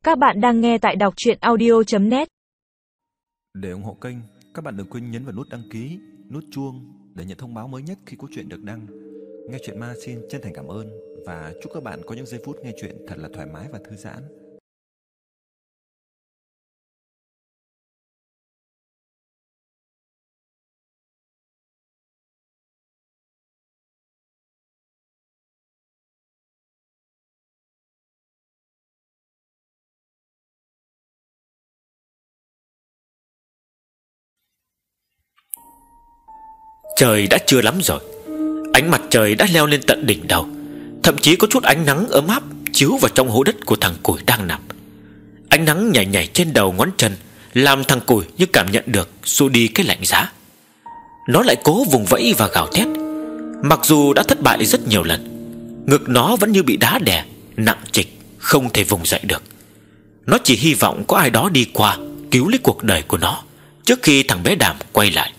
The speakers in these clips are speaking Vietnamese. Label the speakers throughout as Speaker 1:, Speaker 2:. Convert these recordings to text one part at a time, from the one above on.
Speaker 1: Các bạn đang nghe tại đọc truyện audio.net.
Speaker 2: Để ủng hộ kênh, các bạn đừng quên nhấn vào nút đăng ký, nút chuông để nhận thông báo mới nhất khi có chuyện được đăng. Nghe Chuyện Ma xin chân thành cảm ơn và chúc các bạn có những giây phút nghe chuyện thật là thoải mái và thư giãn.
Speaker 3: Trời đã trưa lắm rồi. Ánh mặt trời đã leo lên tận đỉnh đầu. Thậm chí có chút ánh nắng ấm áp chiếu vào trong hố đất của thằng Cùi đang nằm. Ánh nắng nhảy nhảy trên đầu ngón chân làm thằng Cùi như cảm nhận được xua đi cái lạnh giá. Nó lại cố vùng vẫy và gào thét. Mặc dù đã thất bại rất nhiều lần, ngực nó vẫn như bị đá đè, nặng trịch, không thể vùng dậy được. Nó chỉ hy vọng có ai đó đi qua cứu lấy cuộc đời của nó trước khi thằng bé Đàm quay lại.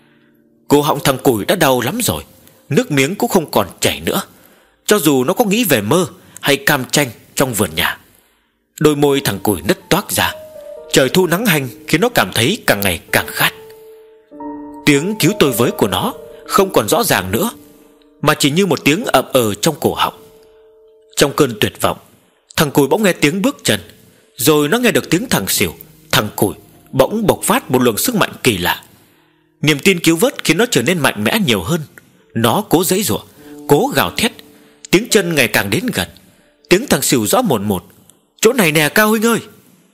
Speaker 3: Cổ họng thằng Cùi đã đau lắm rồi, nước miếng cũng không còn chảy nữa, cho dù nó có nghĩ về mơ hay cam chanh trong vườn nhà. Đôi môi thằng Cùi nứt toác ra. Trời thu nắng hanh khiến nó cảm thấy càng ngày càng khát. Tiếng cứu tôi với của nó không còn rõ ràng nữa, mà chỉ như một tiếng ậm trong cổ họng. Trong cơn tuyệt vọng, thằng Cùi bỗng nghe tiếng bước chân. Rồi nó nghe được tiếng thằng Xỉu. Thằng Cùi bỗng bộc phát một luồng sức mạnh kỳ lạ. Niềm tin cứu vớt khiến nó trở nên mạnh mẽ nhiều hơn. Nó cố giãy giụa, cố gào thét. Tiếng chân ngày càng đến gần. Tiếng thằng Xỉu rõ mồn một: "Chỗ này nè Cao huynh ơi."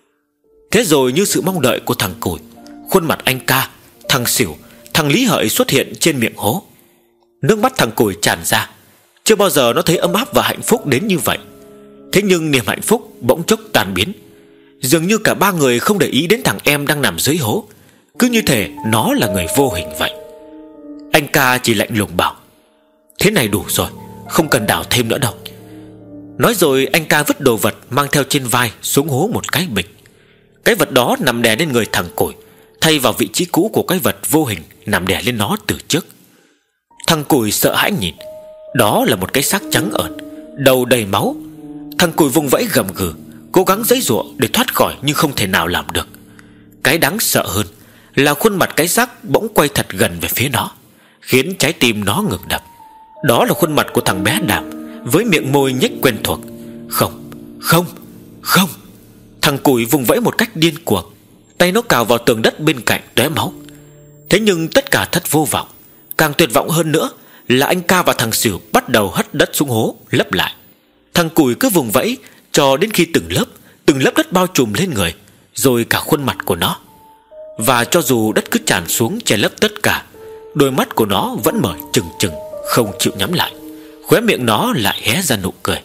Speaker 3: Thế rồi như sự mong đợi của thằng Cùi, khuôn mặt anh Ca, thằng Xỉu, thằng Lý Hợi xuất hiện trên miệng hố. Nước mắt thằng Cùi tràn ra. Chưa bao giờ nó thấy ấm áp và hạnh phúc đến như vậy. Thế nhưng niềm hạnh phúc bỗng chốc tan biến. Dường như cả ba người không để ý đến thằng em đang nằm dưới hố, cứ như thể nó là người vô hình vậy. Anh Ca chỉ lạnh lùng bảo: "Thế này đủ rồi, không cần đào thêm nữa đâu." Nói rồi anh Ca vứt đồ vật mang theo trên vai xuống hố một cái bịch. Cái vật đó nằm đè lên người thằng Cùi, thay vào vị trí cũ của cái vật vô hình nằm đè lên nó từ trước. Thằng Cùi sợ hãi nhìn. Đó là một cái xác trắng ợn, đầu đầy máu. Thằng Cùi vùng vẫy gầm gừ, cố gắng giãy giụa để thoát khỏi nhưng không thể nào làm được. Cái đáng sợ hơn là khuôn mặt cái xác bỗng quay thật gần về phía nó, khiến trái tim nó ngừng đập. Đó là khuôn mặt của thằng bé Đàm, với miệng môi nhếch quen thuộc. Không, không, không. Thằng Cùi vùng vẫy một cách điên cuồng, tay nó cào vào tường đất bên cạnh tóe máu. Thế nhưng tất cả thất vô vọng. Càng tuyệt vọng hơn nữa là anh Ca và thằng Xỉu bắt đầu hất đất xuống hố lấp lại. Thằng Cùi cứ vùng vẫy cho đến khi từng lớp đất bao trùm lên người, rồi cả khuôn mặt của nó. Và cho dù đất cứ tràn xuống che lấp tất cả, đôi mắt của nó vẫn mở trừng trừng, không chịu nhắm lại. Khóe miệng nó lại hé ra nụ cười.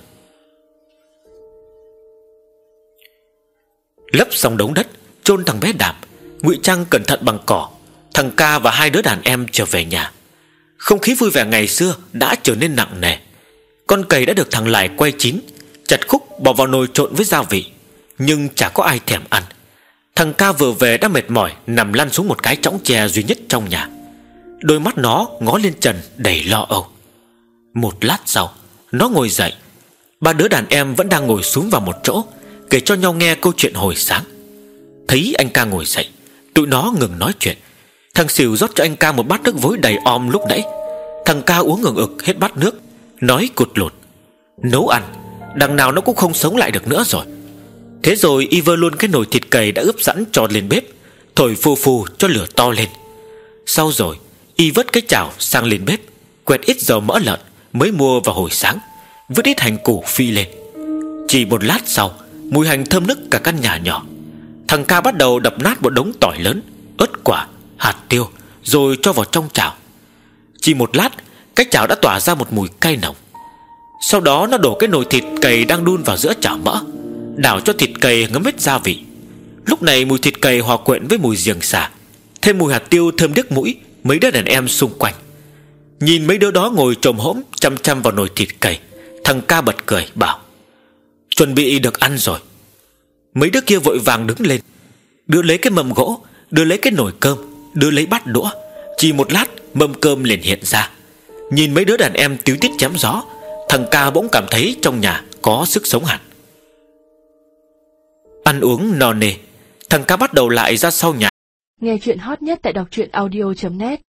Speaker 3: Lấp xong đống đất, chôn thằng bé Đàm, ngụy trang cẩn thận bằng cỏ, thằng Ca và hai đứa đàn em trở về nhà. Không khí vui vẻ ngày xưa đã trở nên nặng nề. Con cầy đã được thằng Lài quay chín, chặt khúc bỏ vào nồi trộn với gia vị, nhưng chả có ai thèm ăn. Thằng Ca vừa về đã mệt mỏi nằm lăn xuống một cái chõng tre duy nhất trong nhà. Đôi mắt nó ngó lên trần đầy lo âu. Một lát sau, nó ngồi dậy. Ba đứa đàn em vẫn đang ngồi xuống vào một chỗ, kể cho nhau nghe câu chuyện hồi sáng. Thấy anh Ca ngồi dậy, tụi nó ngừng nói chuyện. Thằng Xỉu rót cho anh Ca một bát nước vối đầy om lúc nãy. Thằng Ca uống ngừng ực hết bát nước, nói cụt lụt: "Nấu ăn, đằng nào nó cũng không sống lại được nữa rồi." Thế rồi y vơ luôn cái nồi thịt cầy đã ướp sẵn cho lên bếp, thổi phù phù cho lửa to lên. Sau rồi y vớt cái chảo sang lên bếp, quẹt ít dầu mỡ lợn mới mua vào hồi sáng, vứt ít hành củ phi lên. Chỉ một lát sau, mùi hành thơm nức cả căn nhà nhỏ. Thằng Ca bắt đầu đập nát một đống tỏi lớn, ớt quả, hạt tiêu, rồi cho vào trong chảo. Chỉ một lát, cái chảo đã tỏa ra một mùi cay nồng. Sau đó nó đổ cái nồi thịt cầy đang đun vào giữa chảo mỡ, đảo cho thịt cầy ngấm hết gia vị. Lúc này mùi thịt cầy hòa quyện với mùi giềng sả, thêm mùi hạt tiêu thơm điếc mũi mấy đứa đàn em xung quanh. Nhìn mấy đứa đó ngồi chồm hổm chăm chăm vào nồi thịt cầy, thằng Ca bật cười bảo: "Chuẩn bị được ăn rồi." Mấy đứa kia vội vàng đứng lên, đứa lấy cái mâm gỗ, đứa lấy cái nồi cơm, đứa lấy bát đũa. Chỉ một lát mâm cơm liền hiện ra. Nhìn mấy đứa đàn em tíu tít chém gió, thằng Ca bỗng cảm thấy trong nhà có sức sống hẳn. Ăn uống no nê, thằng Cá bắt đầu lại ra sau nhà.
Speaker 1: Nghe chuyện hot nhất tại đọc truyện audio.net.